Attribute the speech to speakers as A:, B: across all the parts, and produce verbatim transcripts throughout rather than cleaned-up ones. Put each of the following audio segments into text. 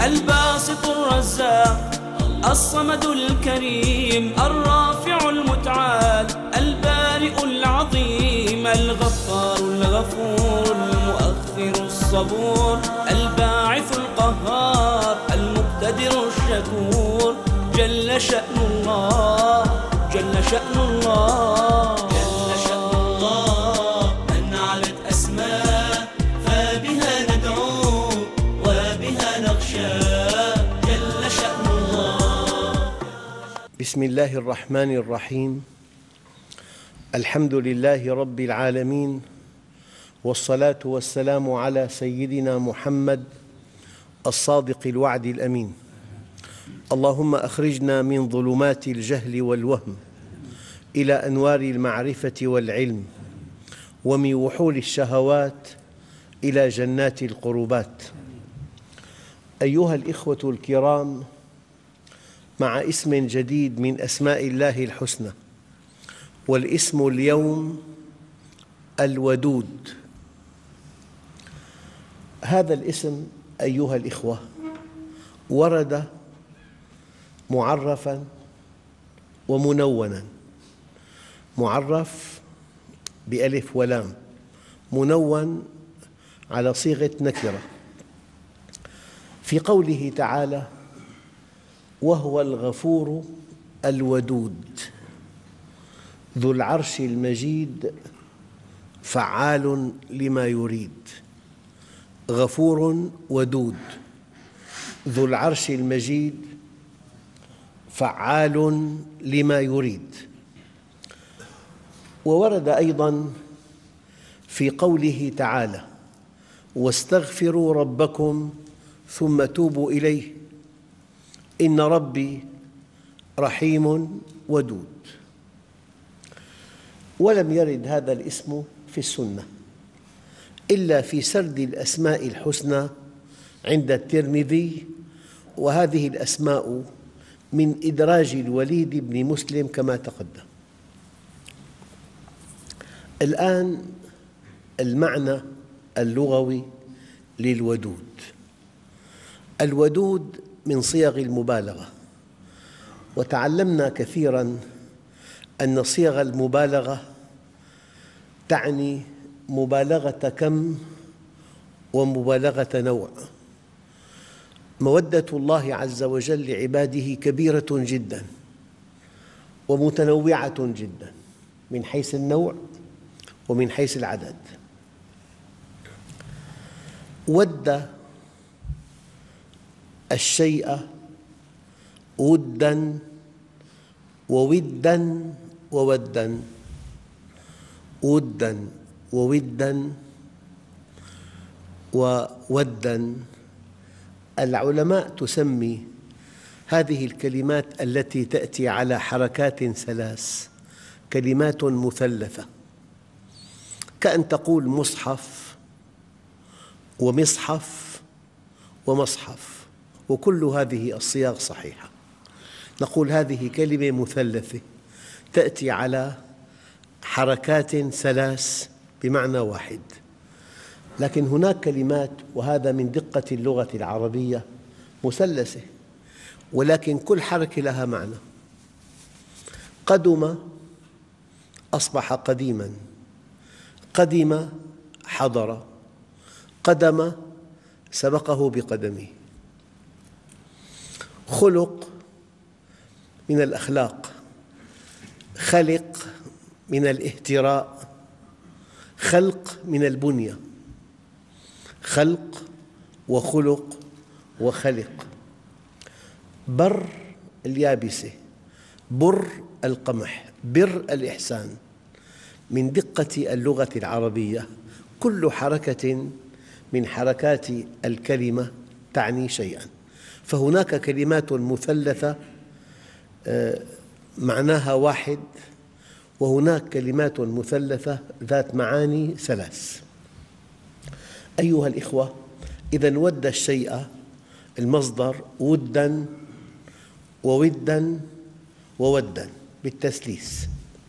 A: الباسط الرزاق الصمد الكريم الرافع المتعال البارئ العظيم الغفار الغفور المؤخر الصبور الباعث القهار المقتدر الشكور جل شأن الله جل شأن الله جل شأن الله من علت أسماء فبها ندعو وبها نخشى جل شأن الله.
B: بسم الله الرحمن الرحيم. الحمد لله رب العالمين، والصلاة والسلام على سيدنا محمد الصادق الوعد الأمين. اللهم أخرجنا من ظلمات الجهل والوهم إلى أنوار المعرفة والعلم، ومن وحول الشهوات إلى جنات القربات. أيها الإخوة الكرام، مع اسم جديد من أسماء الله الحسنى، والاسم اليوم الودود. هذا الاسم أيها الإخوة ورد معرفاً ومنوناً. معرف بألف ولام، منون على صيغة نكرة، في قوله تعالى: وهو الغفور الودود ذو العرش المجيد فعال لما يريد. غفور ودود ذو العرش المجيد فعال لما يريد. وورد أيضاً في قوله تعالى: واستغفروا ربكم ثم توبوا إليه إن ربي رحيم ودود. ولم يرد هذا الاسم في السنة إلا في سرد الأسماء الحسنى عند الترمذي، وهذه الأسماء من إدراج الوليد بن مسلم كما تقدم. الآن المعنى اللغوي للودود. الودود من صيغ المبالغة، وتعلمنا كثيراً أن صيغ المبالغة تعني مبالغة كم ومبالغة نوع. مودة الله عز وجل لعباده كبيرة جداً ومتنوعة جداً من حيث النوع ومن حيث العدد. ود الشيء وداً ووداً ووداً، ووداً ووداً ووداً. العلماء تسمي هذه الكلمات التي تأتي على حركات ثلاث كلمات مثلثة، كأن تقول مصحف ومصحف ومصحف، وكل هذه الصياغ صحيحة. نقول هذه كلمة مثلثة تأتي على حركات ثلاث بمعنى واحد. لكن هناك كلمات، وهذا من دقة اللغة العربية، مثلثة ولكن كل حركة لها معنى. قدم أصبح قديماً، قدم حضر، قدم سبقه بقدمه. خلق من الأخلاق، خلق من الاهتراء، خلق من البنية. خلق وخلق وخلق. بر اليابسة، بر القمح، بر الإحسان. من دقة اللغة العربية كل حركة من حركات الكلمة تعني شيئاً. فهناك كلمات مثلثة معناها واحد، وهناك كلمات مثلثة ذات معاني ثلاث. أيها الإخوة، إذن ود الشيء المصدر وداً ووداً ووداً بالتثليث.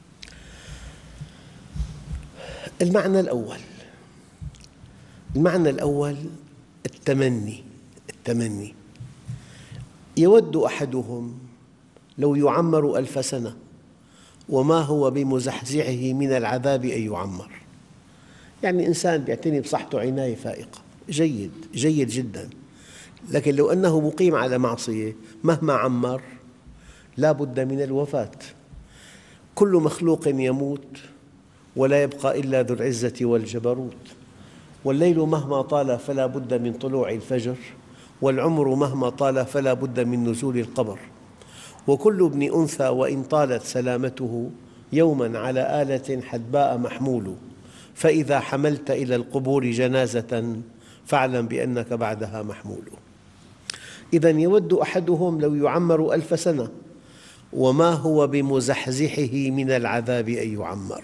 B: المعنى الأول المعنى الأول التمني. التمني يود أحدهم لو يعمر ألف سنة وما هو بمزحزحه من العذاب أن يعمر. يعني إنسان يعتني بصحته عناية فائقة، جيد جيد جدا، لكن لو أنه مقيم على معصية مهما عمر لا بد من الوفاة. كل مخلوق يموت ولا يبقى إلا ذو العزة والجبروت، والليل مهما طال فلا بد من طلوع الفجر، والعمر مهما طال فلا بد من نزول القبر، وكل ابن أنثى وإن طالت سلامته يوما على آلة حدباء محمول، فإذا حملت إلى القبور جنازة فاعلم بأنك بعدها محمول. إذن يود أحدهم لو يعمر ألف سنة وما هو بمزحزحه من العذاب أن يعمر.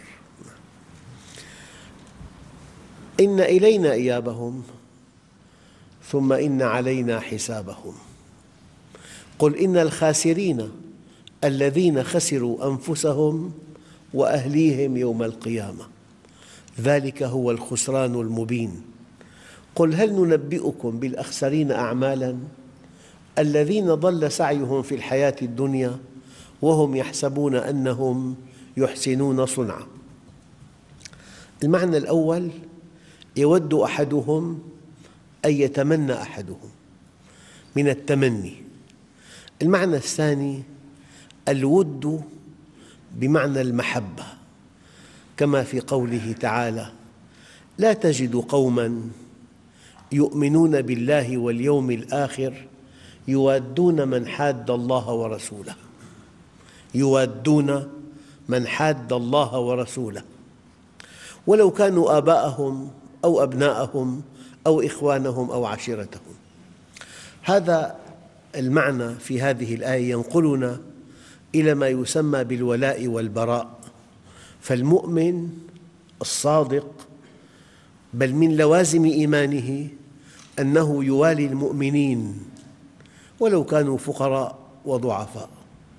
B: إن إلينا إيابهم ثم إن علينا حسابهم. قل إن الخاسرين الذين خسروا أنفسهم وأهليهم يوم القيامة ذلك هو الخسران المبين. قل هل ننبئكم بالأخسرين أعمالاً الذين ضل سعيهم في الحياة الدنيا وهم يحسبون أنهم يحسنون صنعا. المعنى الأول يود أحدهم أي يتمنى أحدهم من التمني. المعنى الثاني الود بمعنى المحبة، كما في قوله تعالى لا تجد قوماً يؤمنون بالله واليوم الآخر يوادون من حاد الله ورسوله، يوادون من حاد الله ورسوله ولو كانوا آباءهم أو أبناءهم أو إخوانهم أو عشيرتهم. هذا المعنى في هذه الآية ينقلنا إلى ما يسمى بالولاء والبراء. فالمؤمن الصادق بل من لوازم إيمانه أنه يوالي المؤمنين ولو كانوا فقراء وضعفاء.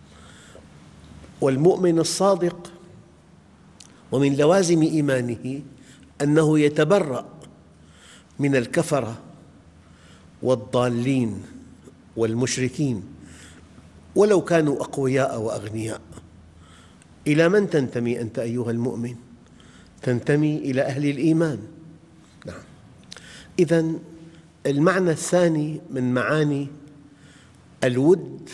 B: والمؤمن الصادق ومن لوازم إيمانه أنه يتبرأ من الكفرة والضالين والمشركين ولو كانوا أقوياء وأغنياء. إلى من تنتمي أنت أيها المؤمن؟ تنتمي إلى أهل الإيمان. نعم. إذن المعنى الثاني من معاني الود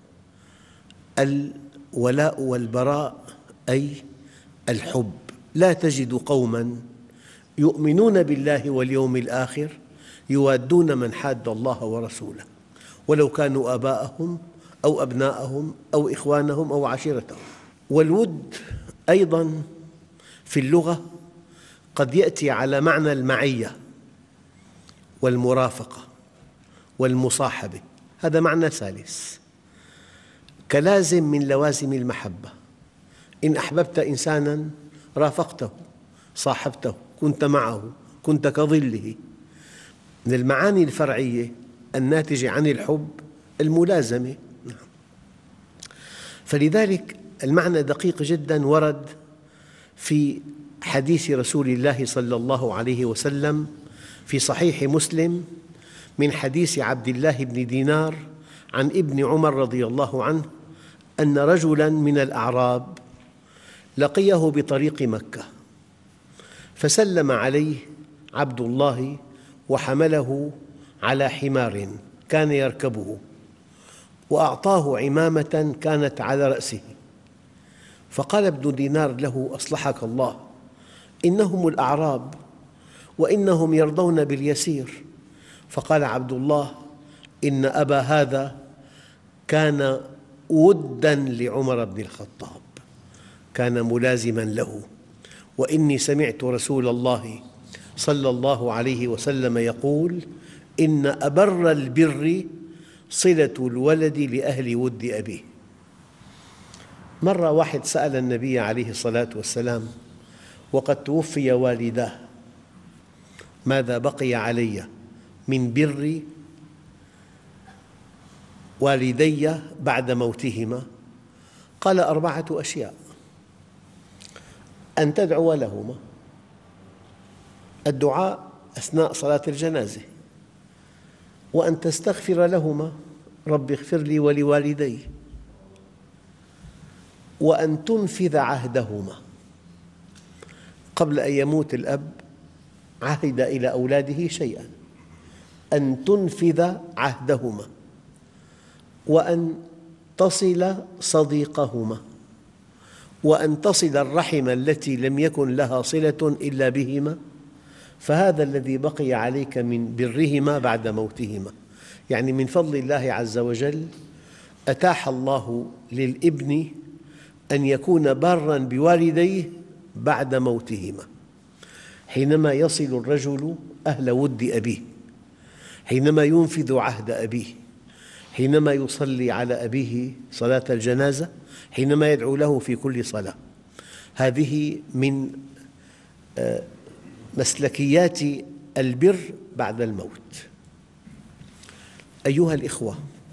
B: الولاء والبراء أي الحب. لا تجد قوماً يؤمنون بالله واليوم الآخر يوادون من حاد الله ورسوله ولو كانوا آباءهم أو أبناءهم أو إخوانهم أو عشيرتهم. والود أيضاً في اللغة قد يأتي على معنى المعية والمرافقة والمصاحبة، هذا معنى ثالث كلازم من لوازم المحبة. إن أحببت إنساناً رافقته، صاحبته، كنت معه، كنت كظله. من المعاني الفرعية الناتجة عن الحب الملازمة. فلذلك المعنى دقيق جداً ورد في حديث رسول الله صلى الله عليه وسلم في صحيح مسلم من حديث عبد الله بن دينار عن ابن عمر رضي الله عنه أن رجلاً من الأعراب لقيه بطريق مكة فسلم عليه عبد الله وحمله على حمار كان يركبه وأعطاه عمامة كانت على رأسه، فقال ابن دينار له أصلحك الله إنهم الأعراب وإنهم يرضون باليسير. فقال عبد الله إن أبا هذا كان وداً لعمر بن الخطاب، كان ملازماً له، وإني سمعت رسول الله صلى الله عليه وسلم يقول إن أبر البر صلة الولد لأهل ود أبيه. مرة واحد سأل النبي عليه الصلاة والسلام وقد توفي والداه ماذا بقي علي من بر والدي بعد موتهما؟ قال أربعة أشياء: أن تدعو لهما، الدعاء أثناء صلاة الجنازة، وأن تستغفر لهما رب اغفر لي ولوالدي، وأن تنفذ عهدهما. قبل أن يموت الأب عهد إلى أولاده شيئاً، أن تنفذ عهدهما، وأن تصل صديقهما، وأن تصل الرحم التي لم يكن لها صلة إلا بهما، فهذا الذي بقي عليك من برهما بعد موتهما. يعني من فضل الله عز وجل أتاح الله للابن أن يكون باراً بوالديه بعد موتهما، حينما يصل الرجل أهل ود أبيه، حينما ينفذ عهد أبيه، حينما يصلي على أبيه صلاة الجنازة، حينما يدعو له في كل صلاة. هذه من مسلكيات البر بعد الموت. أيها الإخوة،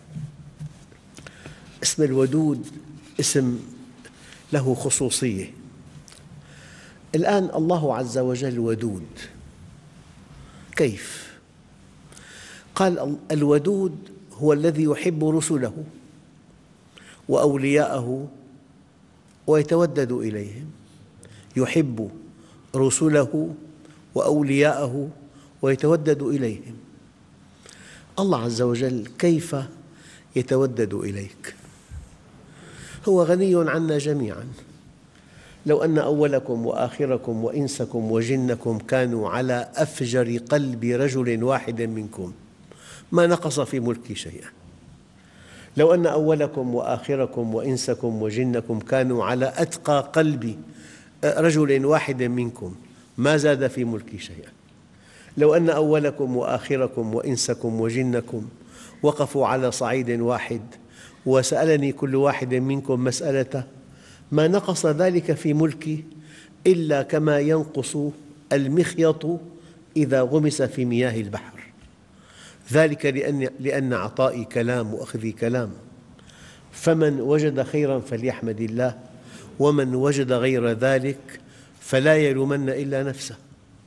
B: اسم الودود اسم له خصوصية. الآن الله عز وجل ودود، كيف؟ قال الودود هو الذي يحب رسله وأولياءه ويتودد إليهم. يحب رسله وأولياءه ويتودد إليهم. الله عز وجل كيف يتودد إليك؟ هو غني عنا جميعاً. لو أن أولكم وآخركم وإنسكم وجنكم كانوا على أفجر قلب رجل واحد منكم ما نقص في ملكي شيئاً. لو أن أولكم وآخركم وإنسكم وجنكم كانوا على أتقى قلب رجل واحد منكم ما زاد في ملكي شيئاً. لو أن أولكم وآخركم وإنسكم وجنكم وقفوا على صعيد واحد وسألني كل واحد منكم مسألته ما نقص ذلك في ملكي إلا كما ينقص المخيط إذا غمس في مياه البحر. ذلك لأن, لأن عطائي كلام وأخذي كلام. فمن وجد خيراً فليحمد الله، ومن وجد غير ذلك فلا يلومن إلا نفسه.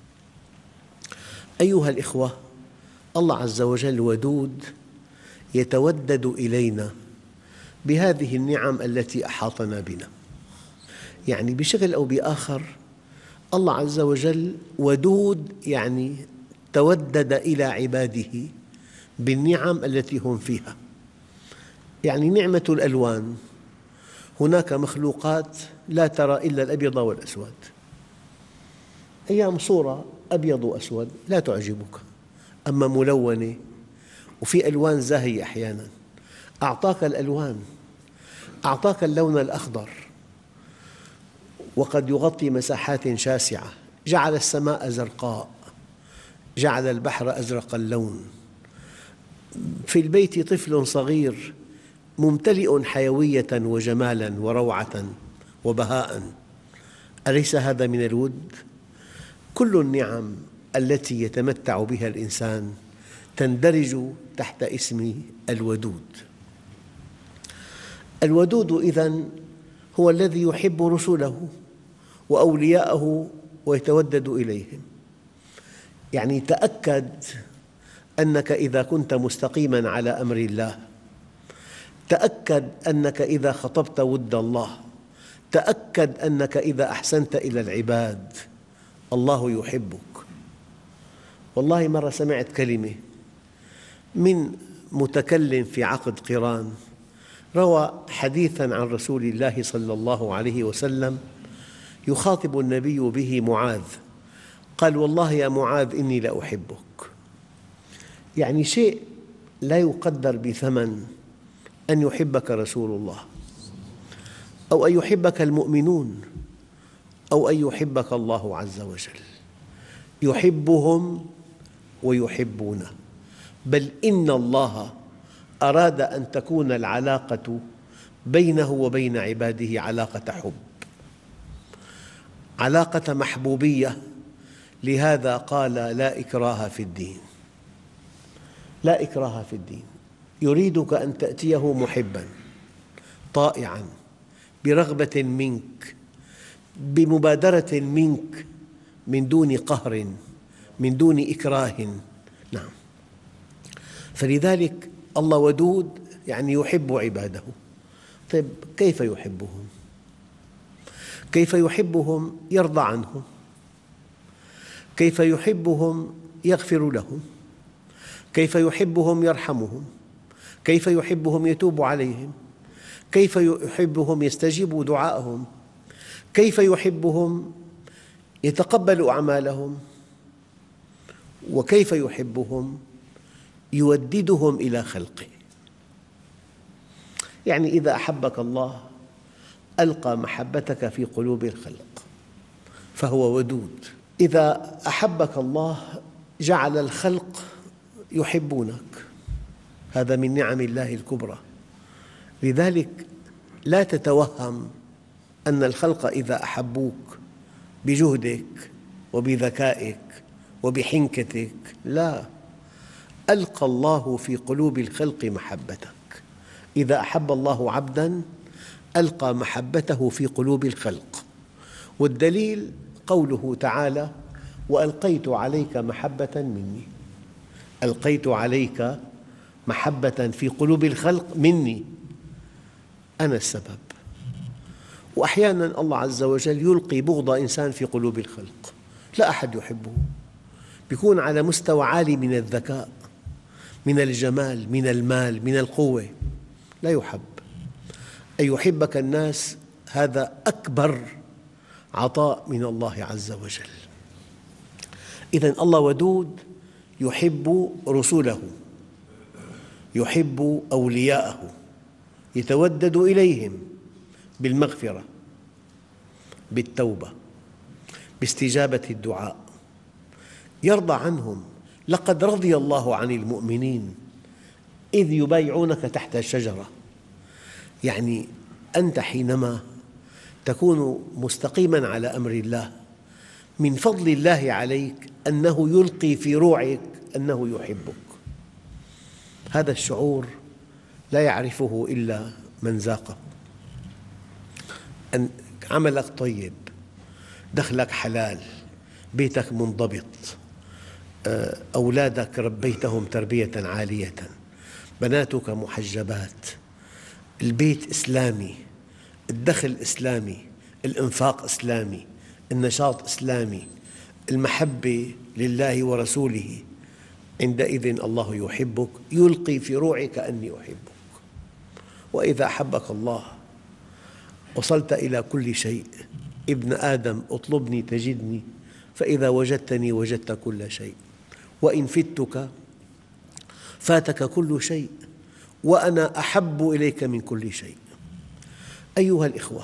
B: أيها الإخوة، الله عز وجل ودود يتودد إلينا بهذه النعم التي أحاطنا بنا. يعني بشكل أو بآخر الله عز وجل ودود، يعني تودد إلى عباده بالنعم التي هم فيها. يعني نعمة الألوان، هناك مخلوقات لا ترى إلا الأبيض والأسود. أيام صورة أبيض وأسود لا تعجبك، أما ملونة وفي ألوان زاهية أحياناً. أعطاك الألوان، أعطاك اللون الأخضر وقد يغطي مساحات شاسعة، جعل السماء زرقاء، جعل البحر أزرق اللون. في البيت طفل صغير ممتلئ حيوية وجمالاً وروعة وبهاء، أليس هذا من الود؟ كل النعم التي يتمتع بها الإنسان تندرج تحت اسم الودود. الودود إذن هو الذي يحب رسله وأولياءه ويتودد إليهم. يعني تأكد أنك إذا كنت مستقيماً على أمر الله، تأكد أنك إذا خطبت ود الله، تأكد أنك إذا أحسنت إلى العباد الله يحبك. والله مرة سمعت كلمة من متكلم في عقد قران، روى حديثاً عن رسول الله صلى الله عليه وسلم يخاطب النبي به معاذ، قال: والله يا معاذ إني لأحبك. يعني شيء لا يقدر بثمن أن يحبك رسول الله، أو أن يحبك المؤمنون، أو أن يحبك الله عز وجل. يحبهم ويحبونه، بل إن الله أراد أن تكون العلاقة بينه وبين عباده علاقة حب، علاقة محبوبية. لهذا قال: لا إكراه في الدين. لا إكراه في الدين، يريدك أن تأتيه محباً طائعاً برغبة منك، بمبادرة منك، من دون قهر، من دون إكراه. نعم، فلذلك الله ودود يعني يحب عباده. طيب كيف يحبهم؟ كيف يحبهم؟ يرضى عنهم. كيف يحبهم؟ يغفر لهم. كيف يحبهم؟ يرحمهم. كيف يحبهم؟ يتوب عليهم. كيف يحبهم؟ يستجيب دعاءهم. كيف يحبهم؟ يتقبل أعمالهم. وكيف يحبهم؟ يوددهم إلى خلقه. يعني إذا أحبك الله ألقى محبتك في قلوب الخلق فهو ودود. إذا أحبك الله جعل الخلق يحبونك، هذا من نعم الله الكبرى. لذلك لا تتوهم أن الخلق إذا أحبوك بجهدك وبذكائك وبحنكتك، لا، ألقى الله في قلوب الخلق محبتك. إذا أحب الله عبداً ألقى محبته في قلوب الخلق، والدليل قوله تعالى: وألقيت عليك محبة مني. ألقيت عليك محبة في قلوب الخلق مني، أنا السبب. وأحياناً الله عز وجل يلقي بغض إنسان في قلوب الخلق، لا أحد يحبه، يكون على مستوى عالي من الذكاء، من الجمال، من المال، من القوة، لا يحب. أن يحبك الناس هذا أكبر عطاء من الله عز وجل. إذن الله ودود، يحب رسله، يحب أولياءه، يتودد إليهم بالمغفرة، بالتوبة، باستجابة الدعاء، يرضى عنهم. لقد رضي الله عن المؤمنين إذ يبايعونك تحت الشجرة. يعني أنت حينما تكون مستقيماً على أمر الله من فضل الله عليك أنه يلقي في روعك أنه يحبك. هذا الشعور لا يعرفه إلا من ذاقه. أن عملك طيب، دخلك حلال، بيتك منضبط، أولادك ربيتهم تربية عالية، بناتك محجبات، البيت إسلامي، الدخل إسلامي، الإنفاق إسلامي، النشاط إسلامي، المحبة لله ورسوله، عندئذ الله يحبك، يلقي في روعك أني أحبك. وإذا أحبك الله وصلت إلى كل شيء. ابن آدم اطلبني تجدني، فإذا وجدتني وجدت كل شيء، وإن فتك فاتك كل شيء، وأنا أحب إليك من كل شيء. أيها الإخوة،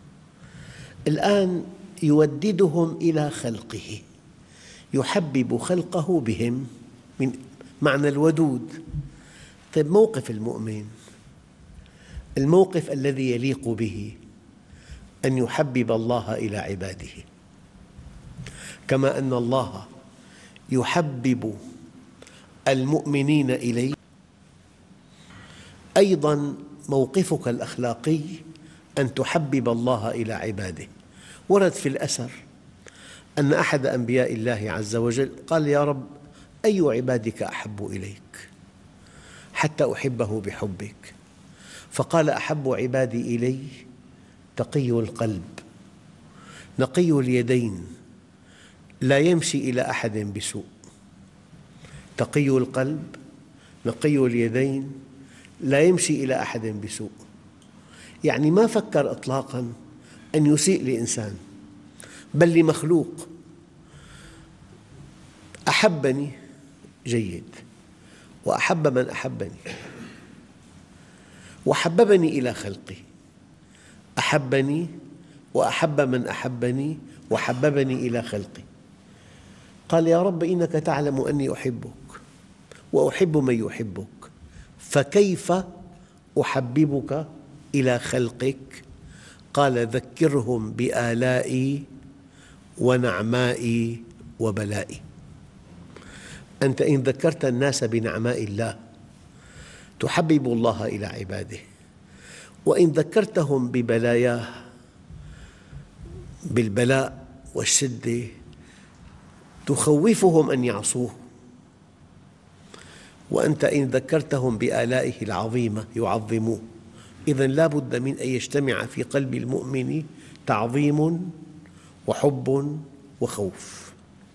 B: الآن يوددهم إلى خلقه، يحبب خلقه بهم، من معنى الودود. طيب موقف المؤمن، الموقف الذي يليق به أن يحبب الله إلى عباده، كما أن الله يحبب المؤمنين إليه. أيضاً موقفك الأخلاقي أن تحبب الله إلى عباده. ورد في الأثر أن أحد أنبياء الله عز وجل قال: يا رب، أي عبادك أحب إليك حتى أحبه بحبك؟ فقال: أحب عبادي إلي تقي القلب نقي اليدين لا يمشي إلى أحد بسوء. تقي القلب نقي اليدين لا يمشي إلى أحد بسوء. يعني ما فكر إطلاقاً أن يسيء لإنسان، بل لمخلوق. أحبني جيد، وأحب من أحبني، وحببني إلى خلقه. أحبني وأحب من أحبني وحببني إلى خلقه. قال: يا رب، إنك تعلم أني أحبك وأحب من يحبك، فكيف أحببك إلى خلقك؟ قال: ذكرهم بآلائي ونعمائي وبلائي. أنت إن ذكرت الناس بنعماء الله تحبب الله إلى عباده، وإن ذكرتهم ببلاياه، بالبلاء والشدة، تخوفهم أن يعصوه. وأنت إن ذكرتهم بآلائه العظيمة يعظموه. إذن لا بد من أن يجتمع في قلب المؤمن تعظيم وحب وخوف.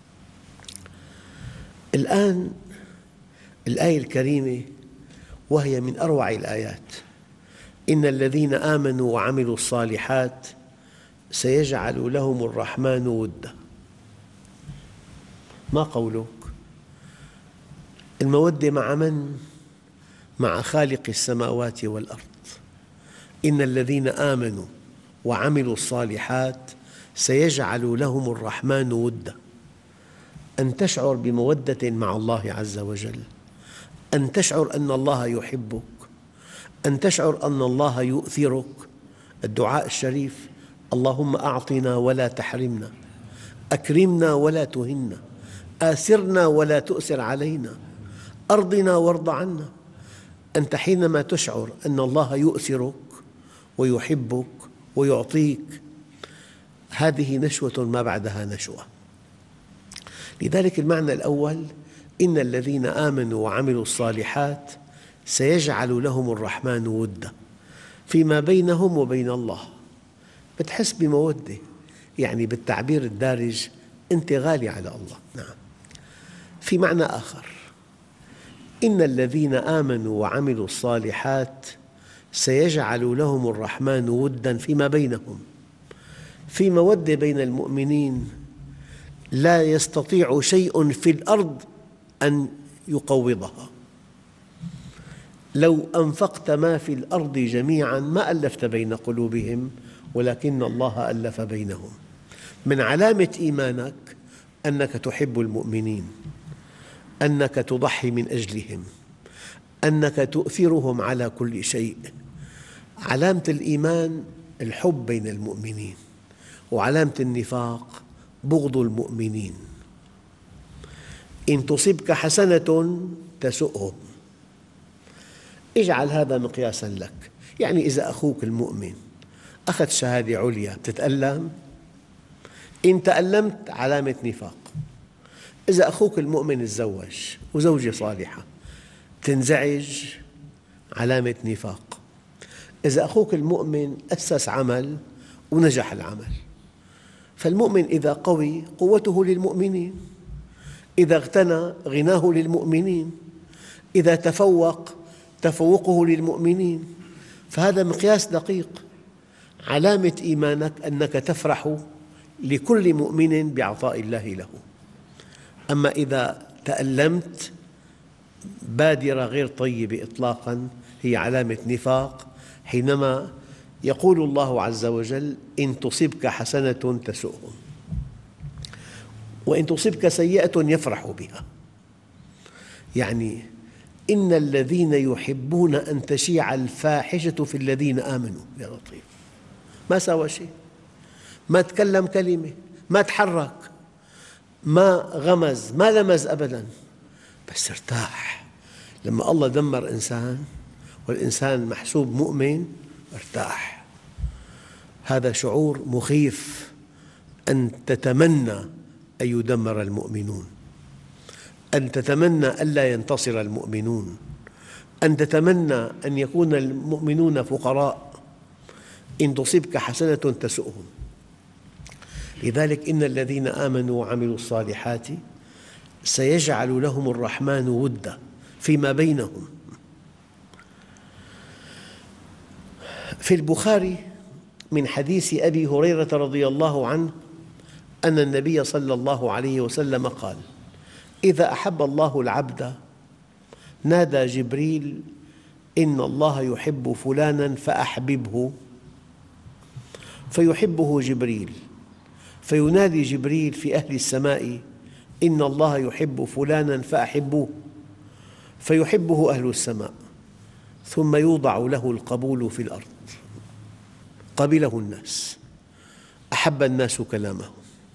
B: الآن الآية الكريمة وهي من أروع الآيات: إن الذين آمنوا وعملوا الصالحات سيجعل لهم الرحمن ودا. ما قولك؟ المودة مع من؟ مع خالق السماوات والأرض. إن الذين آمنوا وعملوا الصالحات سيجعل لهم الرحمن ودا. أن تشعر بمودة مع الله عز وجل، أن تشعر أن الله يحبك، أن تشعر أن الله يؤثرك. الدعاء الشريف: اللهم أعطنا ولا تحرمنا، أكرمنا ولا تهنا، آثرنا ولا تؤثر علينا، أرضنا وارض عنا. أنت حينما تشعر أن الله يؤثرك ويحبك ويعطيك، هذه نشوة ما بعدها نشوة. لذلك المعنى الأول: إن الذين آمنوا وعملوا الصالحات سيجعل لهم الرحمن ودا. فيما بينهم وبين الله بتحس بمودة، يعني بالتعبير الدارج أنت غالي على الله. نعم. في معنى آخر: إن الذين آمنوا وعملوا الصالحات سيجعل لهم الرحمن ودا فيما بينهم. في مودة بين المؤمنين لا يستطيع شيء في الأرض أن يقوضها. لو أنفقت ما في الأرض جميعاً ما ألفت بين قلوبهم، ولكن الله ألف بينهم. من علامة إيمانك أنك تحب المؤمنين، أنك تضحي من أجلهم، أنك تؤثرهم على كل شيء. علامة الإيمان الحب بين المؤمنين، وعلامة النفاق بغض المؤمنين. إن تصبك حسنة تسؤهم. اجعل هذا مقياساً لك. يعني إذا أخوك المؤمن أخذ شهادة عليا تتألم؟ إن تألمت علامة نفاق. إذا أخوك المؤمن تزوج وزوجة صالحة تنزعج، علامة نفاق. إذا أخوك المؤمن أسس عمل ونجح العمل، فالمؤمن إذا قوي قوته للمؤمنين، إذا اغتنى غناه للمؤمنين، إذا تفوق تفوقه للمؤمنين. فهذا مقياس دقيق. علامة إيمانك أنك تفرح لكل مؤمن بعطاء الله له. أما إذا تألمت بادرة غير طيبة إطلاقاً هي علامة نفاق، حينما يقول الله عز وجل: إن تصبك حسنة تسؤهم، وإن تصبك سيئة يفرحوا بها. يعني إن الذين يحبون أن تشيع الفاحشة في الذين آمنوا. يا لطيف، ما سوى شيء، ما تكلم كلمة، ما تحرك، ما غمز، ما لمز أبداً، بس ارتاح. لما الله دمر إنسان والإنسان محسوب مؤمن ارتاح. هذا شعور مخيف، أن تتمنى أن يدمر المؤمنون، أن تتمنى ألا ينتصر المؤمنون، أن تتمنى أن يكون المؤمنون فقراء. إن تصبك حسنة تسؤهم. لذلك إن الذين آمنوا وعملوا الصالحات سيجعل لهم الرحمن ودا فيما بينهم. في البخاري من حديث أبي هريرة رضي الله عنه أن النبي صلى الله عليه وسلم قال: إذا أحب الله العبد نادى جبريل: إن الله يحب فلانا فأحببه، فيحبه جبريل، فينادي جبريل في أهل السماء: إن الله يحب فلانا فأحبوه، فيحبه أهل السماء، ثم يوضع له القبول في الأرض. قبله الناس، أحب الناس كلامه.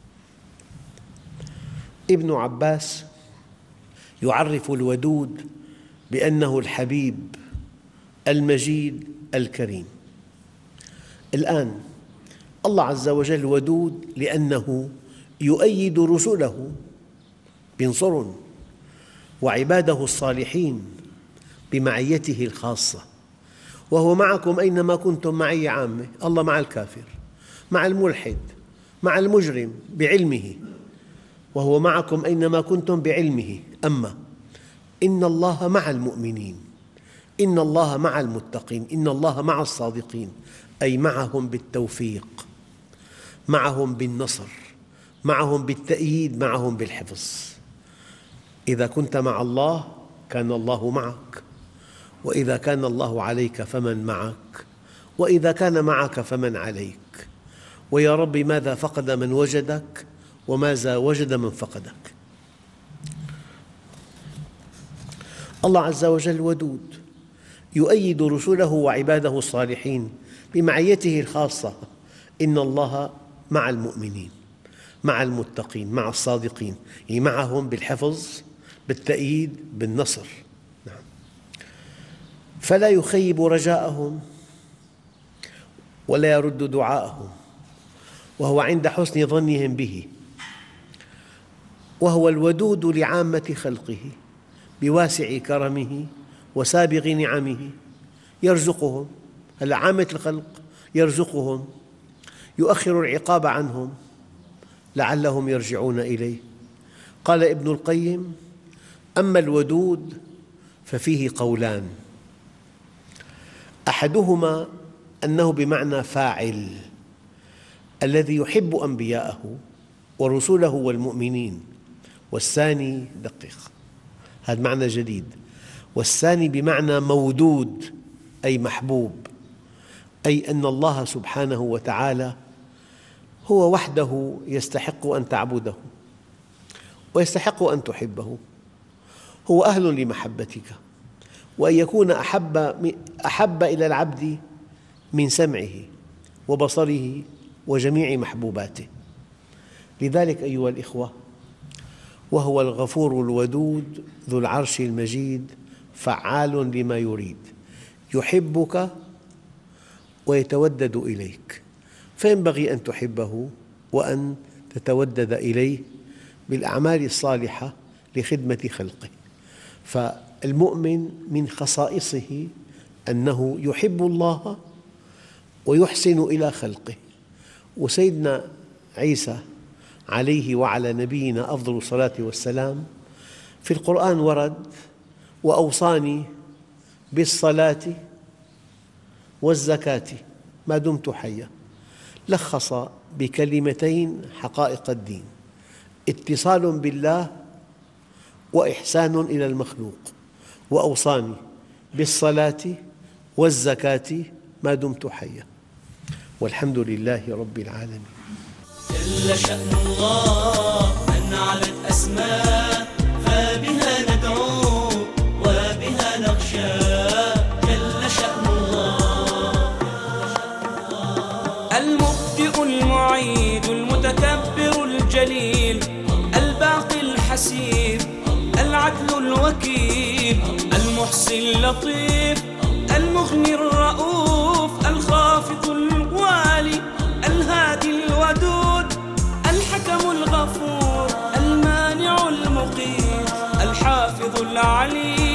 B: ابن عباس يعرف الودود بأنه الحبيب المجيد الكريم. الآن الله عز وجل ودود لأنه يؤيد رسله، ينصرهم، وعباده الصالحين بمعيته الخاصة، وهو معكم أينما كنتم معية عامة. الله مع الكافر، مع الملحد، مع المجرم بعلمه، وهو معكم أينما كنتم بعلمه. أما إن الله مع المؤمنين، إن الله مع المتقين، إن الله مع الصادقين، أي معهم بالتوفيق، معهم بالنصر، معهم بالتأييد، معهم بالحفظ. إذا كنت مع الله كان الله معك، وإذا كان الله عليك فمن معك، وإذا كان معك فمن عليك. ويا رب ماذا فقد من وجدك وماذا وجد من فقدك. الله عز وجل ودود، يؤيد رسله وعباده الصالحين بمعيته الخاصة. إن الله مع المؤمنين، مع المتقين، مع الصادقين، يعني معهم بالحفظ، بالتأييد، بالنصر. نعم. فلا يخيب رجاءهم ولا يرد دعاءهم، وهو عند حسن ظنهم به، وهو الودود لعامة خلقه بواسع كرمه وسابغ نعمه. يرزقهم، هلأ عامة الخلق يرزقهم، يؤخر العقاب عنهم لعلهم يرجعون إليه. قال ابن القيم: أما الودود ففيه قولان، أحدهما أنه بمعنى فاعل، الذي يحب أنبياءه ورسله والمؤمنين. والثاني دقيق، هذا معنى جديد، والثاني بمعنى مودود أي محبوب، أي أن الله سبحانه وتعالى هو وحده يستحق أن تعبده ويستحق أن تحبه، هو أهل لمحبتك، وأن يكون أحب, أحب إلى العبد من سمعه وبصره وجميع محبوباته. لذلك أيها الإخوة، وهو الغفور الودود ذو العرش المجيد فعال لما يريد، يحبك ويتودد إليك، فينبغي أن تحبه وأن تتودد إليه بالأعمال الصالحة لخدمة خلقه. فالمؤمن من خصائصه أنه يحب الله ويحسن إلى خلقه. وسيدنا عيسى عليه وعلى نبينا أفضل الصلاة والسلام في القرآن ورد: وأوصاني بالصلاة والزكاة ما دمت حيا. لخص بكلمتين حقائق الدين: اتصال بالله وإحسان إلى المخلوق. وأوصاني بالصلاة والزكاة ما دمت حيا. والحمد لله رب العالمين.
A: جل شأن الله من علت أسماء، فبها ندعو وبها نخشى. جل شأن الله المبدئ المعيد المتكبر الجليل الباقي الحسيب العدل الوكيل المحصي اللطيف المغني الرؤوف الخافض الوالي الهادي الودود الحكم الغفور المانع المقيت الحافظ العليم